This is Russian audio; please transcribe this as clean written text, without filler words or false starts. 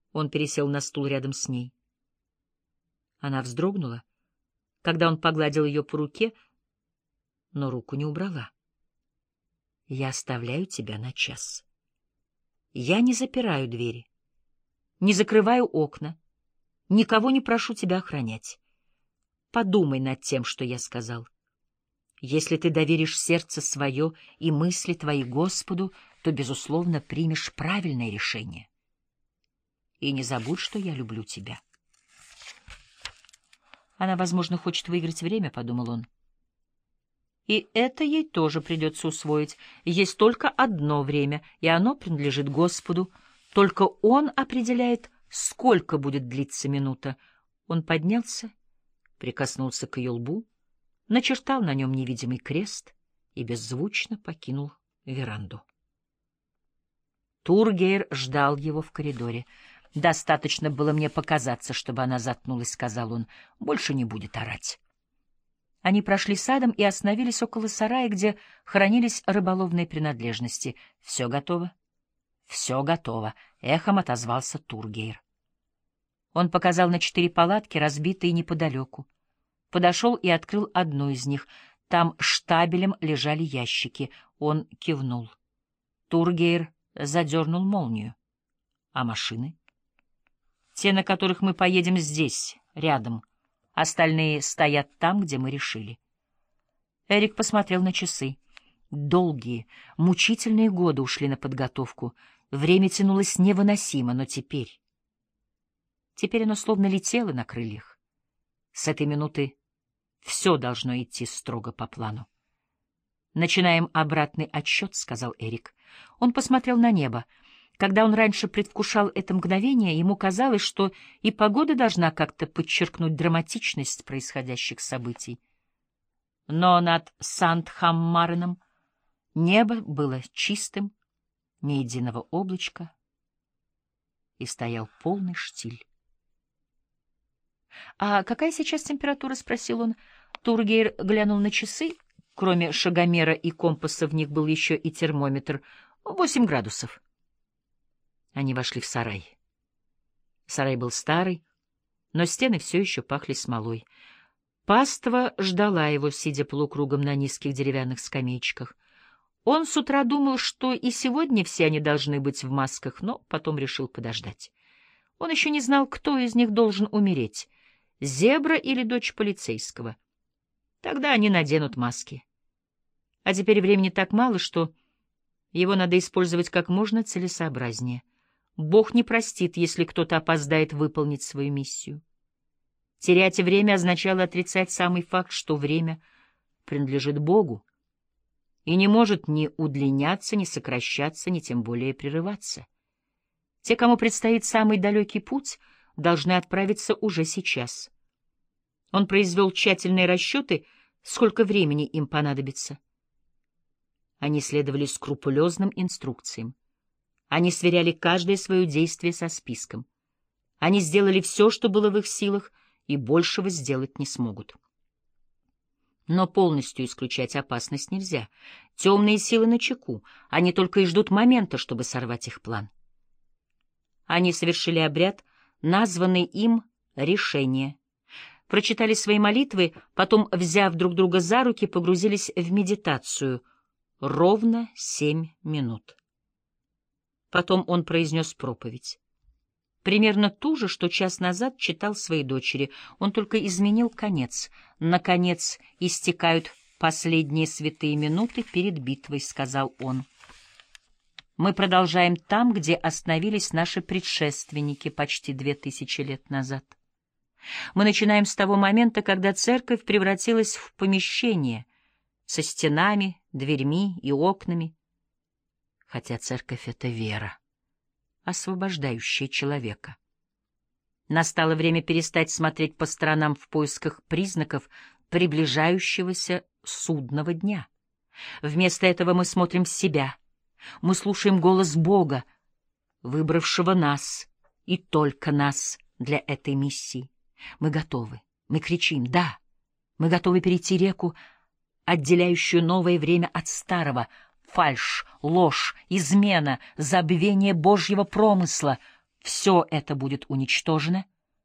Он пересел на стул рядом с ней. Она вздрогнула, когда он погладил ее по руке, но руку не убрала. «Я оставляю тебя на час. Я не запираю двери, не закрываю окна, никого не прошу тебя охранять. Подумай над тем, что я сказал. Если ты доверишь сердце свое и мысли твои Господу, то, безусловно, примешь правильное решение. И не забудь, что я люблю тебя». Она, возможно, хочет выиграть время, — подумал он. И это ей тоже придется усвоить. Есть только одно время, и оно принадлежит Господу. Только Он определяет, сколько будет длиться минута. Он поднялся, прикоснулся к ее лбу, начертал на нем невидимый крест и беззвучно покинул веранду. Тургейр ждал его в коридоре. «Достаточно было мне показаться, чтобы она заткнулась», — сказал он. «Больше не будет орать». Они прошли садом и остановились около сарая, где хранились рыболовные принадлежности. «Все готово?» «Все готово», — эхом отозвался Тургейр. Он показал на 4 палатки, разбитые неподалеку. Подошел и открыл одну из них. Там штабелем лежали ящики. Он кивнул. Тургейр задернул молнию. «А машины?» «Те, на которых мы поедем, здесь, рядом. Остальные стоят там, где мы решили». Эрик посмотрел на часы. Долгие, мучительные годы ушли на подготовку. Время тянулось невыносимо, но теперь... Теперь оно словно летело на крыльях. С этой минуты все должно идти строго по плану. «Начинаем обратный отсчет», — сказал Эрик. Он посмотрел на небо. Когда он раньше предвкушал это мгновение, ему казалось, что и погода должна как-то подчеркнуть драматичность происходящих событий. Но над Сандхаммареном небо было чистым, ни единого облачка, и стоял полный штиль. «А какая сейчас температура?» — спросил он. Тургейр глянул на часы. Кроме шагомера и компаса в них был еще и термометр. 8 градусов. Они вошли в сарай. Сарай был старый, но стены все еще пахли смолой. Паства ждала его, сидя полукругом на низких деревянных скамеечках. Он с утра думал, что и сегодня все они должны быть в масках, но потом решил подождать. Он еще не знал, кто из них должен умереть — зебра или дочь полицейского. Тогда они наденут маски. А теперь времени так мало, что его надо использовать как можно целесообразнее. Бог не простит, если кто-то опоздает выполнить свою миссию. Терять время означало отрицать самый факт, что время принадлежит Богу и не может ни удлиняться, ни сокращаться, ни тем более прерываться. Те, кому предстоит самый далекий путь, должны отправиться уже сейчас. Он произвел тщательные расчеты, сколько времени им понадобится. Они следовали скрупулезным инструкциям. Они сверяли каждое свое действие со списком. Они сделали все, что было в их силах, и большего сделать не смогут. Но полностью исключать опасность нельзя. Темные силы начеку, они только и ждут момента, чтобы сорвать их план. Они совершили обряд, названный им «решение». Прочитали свои молитвы, потом, взяв друг друга за руки, погрузились в медитацию. Ровно 7 минут. Потом он произнес проповедь. Примерно ту же, что час назад читал своей дочери. Он только изменил конец. «Наконец истекают последние святые минуты перед битвой», — сказал он. «Мы продолжаем там, где остановились наши предшественники почти 2000 лет назад. Мы начинаем с того момента, когда церковь превратилась в помещение со стенами, дверьми и окнами. Хотя церковь — это вера, освобождающая человека. Настало время перестать смотреть по сторонам в поисках признаков приближающегося судного дня. Вместо этого мы смотрим в себя, мы слушаем голос Бога, выбравшего нас и только нас для этой миссии. Мы готовы, мы кричим «да», мы готовы перейти реку, отделяющую новое время от старого, фальшь, ложь, измена, забвение Божьего промысла. все это будет уничтожено,